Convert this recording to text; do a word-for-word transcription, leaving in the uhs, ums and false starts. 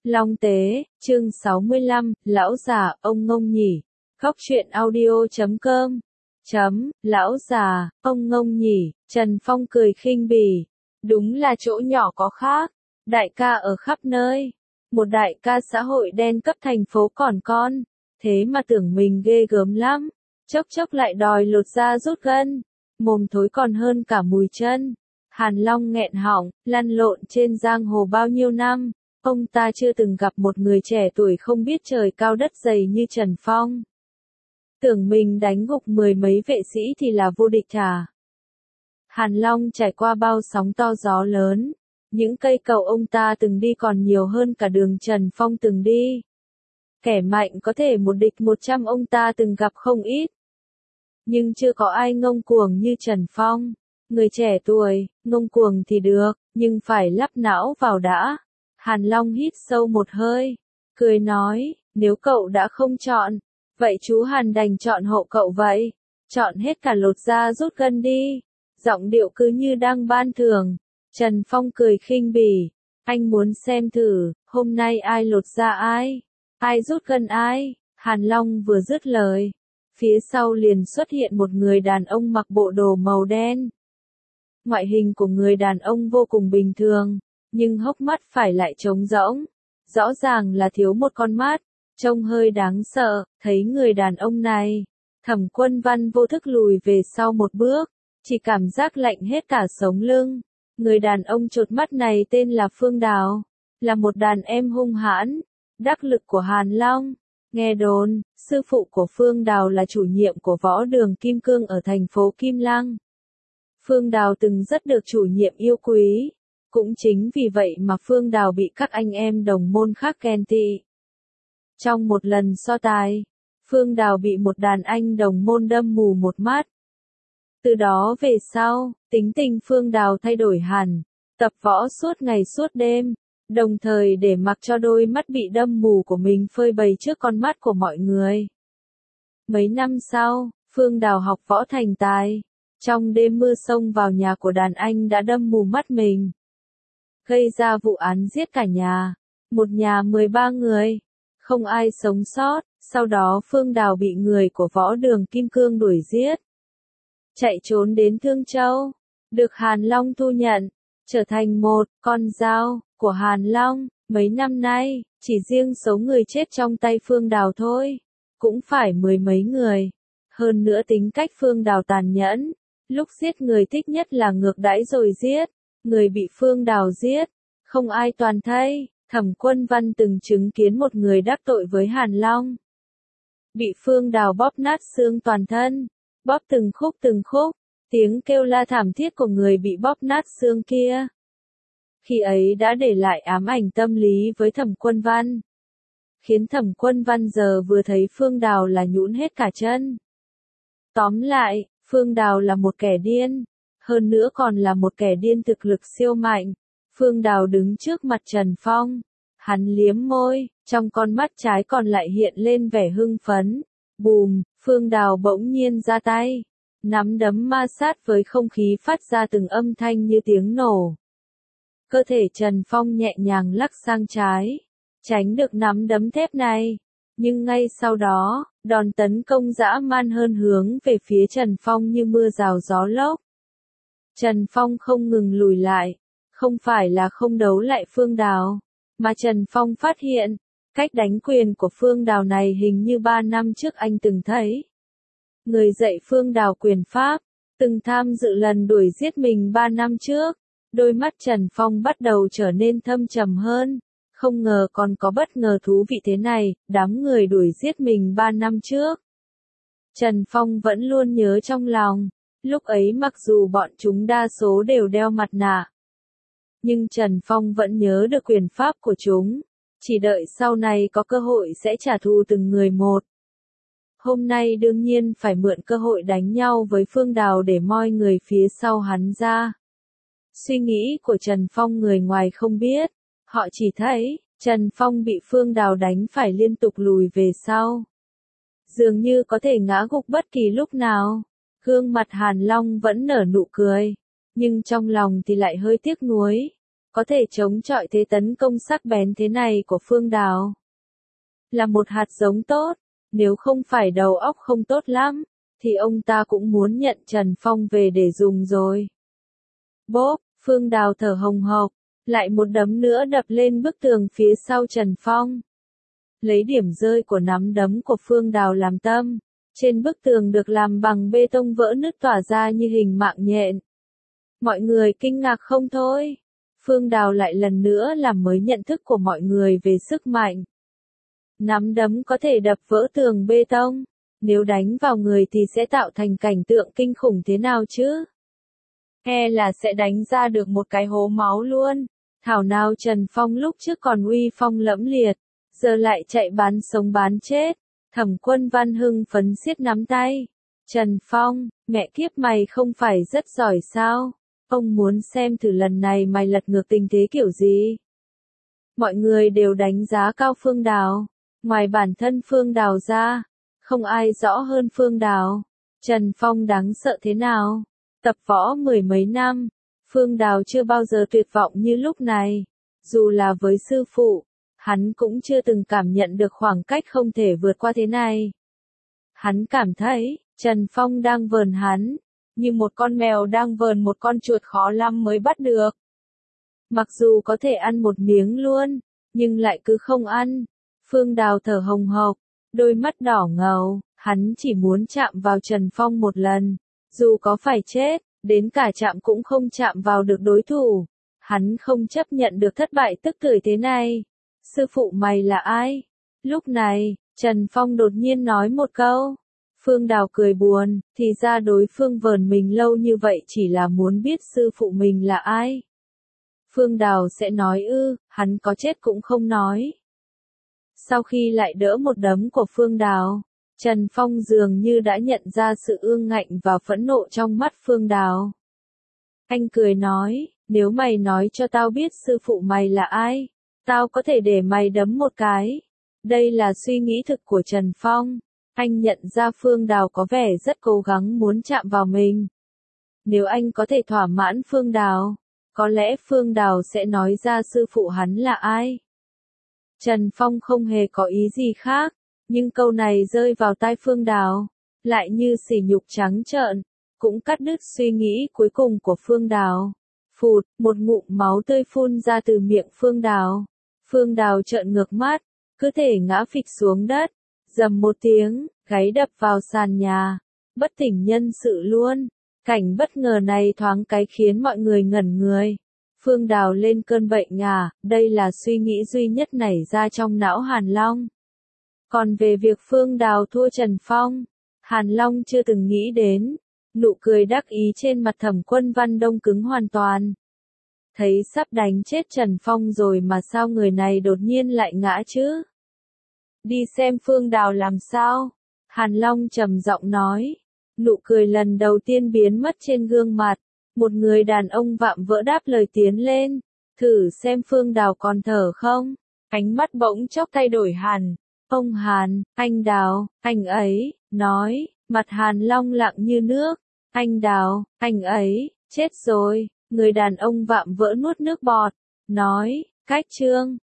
Long Tế, chương sáu mươi lăm, lão già, ông ngông nhỉ. Góc truyện audio chấm com. Chấm, lão già, ông ngông nhỉ, Trần Phong cười khinh bỉ. Đúng là chỗ nhỏ có khác. Đại ca ở khắp nơi. Một đại ca xã hội đen cấp thành phố còn con. Thế mà tưởng mình ghê gớm lắm. Chốc chốc lại đòi lột da rút gân. Mồm thối còn hơn cả mùi chân. Hàn Long nghẹn họng, lăn lộn trên giang hồ bao nhiêu năm. Ông ta chưa từng gặp một người trẻ tuổi không biết trời cao đất dày như Trần Phong. Tưởng mình đánh gục mười mấy vệ sĩ thì là vô địch à. Hàn Long trải qua bao sóng to gió lớn. Những cây cầu ông ta từng đi còn nhiều hơn cả đường Trần Phong từng đi. Kẻ mạnh có thể một địch một trăm ông ta từng gặp không ít. Nhưng chưa có ai ngông cuồng như Trần Phong. Người trẻ tuổi, ngông cuồng thì được, nhưng phải lắp não vào đã. Hàn Long hít sâu một hơi, cười nói, nếu cậu đã không chọn, vậy chú Hàn đành chọn hộ cậu vậy. Chọn hết cả lột da rút gân đi. Giọng điệu cứ như đang ban thưởng. Trần Phong cười khinh bỉ. Anh muốn xem thử, hôm nay ai lột da ai, ai rút gân ai. Hàn Long vừa dứt lời. Phía sau liền xuất hiện một người đàn ông mặc bộ đồ màu đen. Ngoại hình của người đàn ông vô cùng bình thường, nhưng hốc mắt phải lại trống rỗng. Rõ ràng là thiếu một con mắt, trông hơi đáng sợ. Thấy người đàn ông này, Thẩm Quân Văn vô thức lùi về sau một bước, chỉ cảm giác lạnh hết cả sống lưng. Người đàn ông chột mắt này tên là Phương Đào, là một đàn em hung hãn, đắc lực của Hàn Long. Nghe đồn, sư phụ của Phương Đào là chủ nhiệm của võ đường Kim Cương ở thành phố Kim Lăng. Phương Đào từng rất được chủ nhiệm yêu quý. Cũng chính vì vậy mà Phương Đào bị các anh em đồng môn khác ghen tị. Trong một lần so tài, Phương Đào bị một đàn anh đồng môn đâm mù một mắt. Từ đó về sau, tính tình Phương Đào thay đổi hẳn, tập võ suốt ngày suốt đêm, đồng thời để mặc cho đôi mắt bị đâm mù của mình phơi bày trước con mắt của mọi người. Mấy năm sau, Phương Đào học võ thành tài, trong đêm mưa xông vào nhà của đàn anh đã đâm mù mắt mình. Gây ra vụ án giết cả nhà, một nhà mười ba người, không ai sống sót. Sau đó Phương Đào bị người của võ đường Kim Cương đuổi giết, chạy trốn đến Thương Châu, được Hàn Long thu nhận, trở thành một con dao của Hàn Long. Mấy năm nay, chỉ riêng số người chết trong tay Phương Đào thôi, cũng phải mười mấy người. Hơn nữa tính cách Phương Đào tàn nhẫn, lúc giết người thích nhất là ngược đãi rồi giết. Người bị Phương Đào giết, không ai toàn thây. Thẩm Quân Văn từng chứng kiến một người đắc tội với Hàn Long, bị Phương Đào bóp nát xương toàn thân, bóp từng khúc từng khúc, tiếng kêu la thảm thiết của người bị bóp nát xương kia. Khi ấy đã để lại ám ảnh tâm lý với Thẩm Quân Văn, khiến Thẩm Quân Văn giờ vừa thấy Phương Đào là nhũn hết cả chân. Tóm lại, Phương Đào là một kẻ điên. Hơn nữa còn là một kẻ điên thực lực siêu mạnh. Phương Đào đứng trước mặt Trần Phong. Hắn liếm môi, trong con mắt trái còn lại hiện lên vẻ hưng phấn. Bùm, Phương Đào bỗng nhiên ra tay. Nắm đấm ma sát với không khí phát ra từng âm thanh như tiếng nổ. Cơ thể Trần Phong nhẹ nhàng lắc sang trái, tránh được nắm đấm thép này. Nhưng ngay sau đó, đòn tấn công dã man hơn hướng về phía Trần Phong như mưa rào gió lốc. Trần Phong không ngừng lùi lại, không phải là không đấu lại Phương Đào, mà Trần Phong phát hiện, cách đánh quyền của Phương Đào này hình như ba năm trước anh từng thấy. Người dạy Phương Đào quyền pháp, từng tham dự lần đuổi giết mình ba năm trước. Đôi mắt Trần Phong bắt đầu trở nên thâm trầm hơn, không ngờ còn có bất ngờ thú vị thế này, đám người đuổi giết mình ba năm trước. Trần Phong vẫn luôn nhớ trong lòng. Lúc ấy mặc dù bọn chúng đa số đều đeo mặt nạ, nhưng Trần Phong vẫn nhớ được quyền pháp của chúng, chỉ đợi sau này có cơ hội sẽ trả thù từng người một. Hôm nay đương nhiên phải mượn cơ hội đánh nhau với Phương Đào để moi người phía sau hắn ra. Suy nghĩ của Trần Phong người ngoài không biết, họ chỉ thấy, Trần Phong bị Phương Đào đánh phải liên tục lùi về sau. Dường như có thể ngã gục bất kỳ lúc nào. Gương mặt Hàn Long vẫn nở nụ cười, nhưng trong lòng thì lại hơi tiếc nuối. có thể chống chọi thế tấn công sắc bén thế này của Phương Đào. Là một hạt giống tốt, nếu không phải đầu óc không tốt lắm, thì ông ta cũng muốn nhận Trần Phong về để dùng rồi. Bốp, Phương Đào thở hồng hộc, lại một đấm nữa đập lên bức tường phía sau Trần Phong. Lấy điểm rơi của nắm đấm của Phương Đào làm tâm, trên bức tường được làm bằng bê tông vỡ nứt tỏa ra như hình mạng nhện. Mọi người kinh ngạc không thôi. Phương Đào lại lần nữa làm mới nhận thức của mọi người về sức mạnh. Nắm đấm có thể đập vỡ tường bê tông, nếu đánh vào người thì sẽ tạo thành cảnh tượng kinh khủng thế nào chứ? E là sẽ đánh ra được một cái hố máu luôn. Thảo nào Trần Phong lúc trước còn uy phong lẫm liệt, giờ lại chạy bán sống bán chết. Thẩm Quân Văn hưng phấn siết nắm tay. Trần Phong, mẹ kiếp mày không phải rất giỏi sao? Ông muốn xem thử lần này mày lật ngược tình thế kiểu gì? Mọi người đều đánh giá cao Phương Đào. Ngoài bản thân Phương Đào ra, không ai rõ hơn Phương Đào. Trần Phong đáng sợ thế nào? Tập võ mười mấy năm, Phương Đào chưa bao giờ tuyệt vọng như lúc này. Dù là với sư phụ, hắn cũng chưa từng cảm nhận được khoảng cách không thể vượt qua thế này. Hắn cảm thấy, Trần Phong đang vờn hắn, như một con mèo đang vờn một con chuột khó lắm mới bắt được. Mặc dù có thể ăn một miếng luôn, nhưng lại cứ không ăn. Phương Đào thở hồng hộc, đôi mắt đỏ ngầu, hắn chỉ muốn chạm vào Trần Phong một lần. Dù có phải chết, đến cả chạm cũng không chạm vào được đối thủ. Hắn không chấp nhận được thất bại tức tưởi thế này. Sư phụ mày là ai? Lúc này, Trần Phong đột nhiên nói một câu. Phương Đào cười buồn, thì ra đối phương vờn mình lâu như vậy chỉ là muốn biết sư phụ mình là ai. Phương Đào sẽ nói ư, hắn có chết cũng không nói. Sau khi lại đỡ một đấm của Phương Đào, Trần Phong dường như đã nhận ra sự ương ngạnh và phẫn nộ trong mắt Phương Đào. Anh cười nói, nếu mày nói cho tao biết sư phụ mày là ai, tao có thể để mày đấm một cái. Đây là suy nghĩ thực của Trần Phong. Anh nhận ra Phương Đào có vẻ rất cố gắng muốn chạm vào mình. Nếu anh có thể thỏa mãn Phương Đào, có lẽ Phương Đào sẽ nói ra sư phụ hắn là ai. Trần Phong không hề có ý gì khác, nhưng câu này rơi vào tai Phương Đào, lại như sỉ nhục trắng trợn, cũng cắt đứt suy nghĩ cuối cùng của Phương Đào. Phụt, một ngụm máu tươi phun ra từ miệng Phương Đào. Phương Đào trợn ngược mắt, cứ thể ngã phịch xuống đất, dầm một tiếng, gáy đập vào sàn nhà, bất tỉnh nhân sự luôn. Cảnh bất ngờ này thoáng cái khiến mọi người ngẩn người. Phương Đào lên cơn bệnh à, đây là suy nghĩ duy nhất nảy ra trong não Hàn Long. Còn về việc Phương Đào thua Trần Phong, Hàn Long chưa từng nghĩ đến. Nụ cười đắc ý trên mặt Thẩm Quân Văn đông cứng hoàn toàn. Thấy sắp đánh chết Trần Phong rồi mà sao người này đột nhiên lại ngã chứ? Đi xem Phương Đào làm sao? Hàn Long trầm giọng nói. Nụ cười lần đầu tiên biến mất trên gương mặt. Một người đàn ông vạm vỡ đáp lời tiến lên. Thử xem Phương Đào còn thở không? Ánh mắt bỗng chốc thay đổi hẳn. Ông Hàn, anh Đào, anh ấy, nói, mặt Hàn Long lặng như nước. Anh Đào, anh ấy, chết rồi. Người đàn ông vạm vỡ nuốt nước bọt, nói, cách chương.